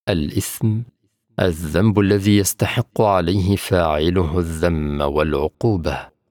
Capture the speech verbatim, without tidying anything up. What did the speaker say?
الإثم الذنب الذي يستحق عليه فاعله الذم والعقوبة.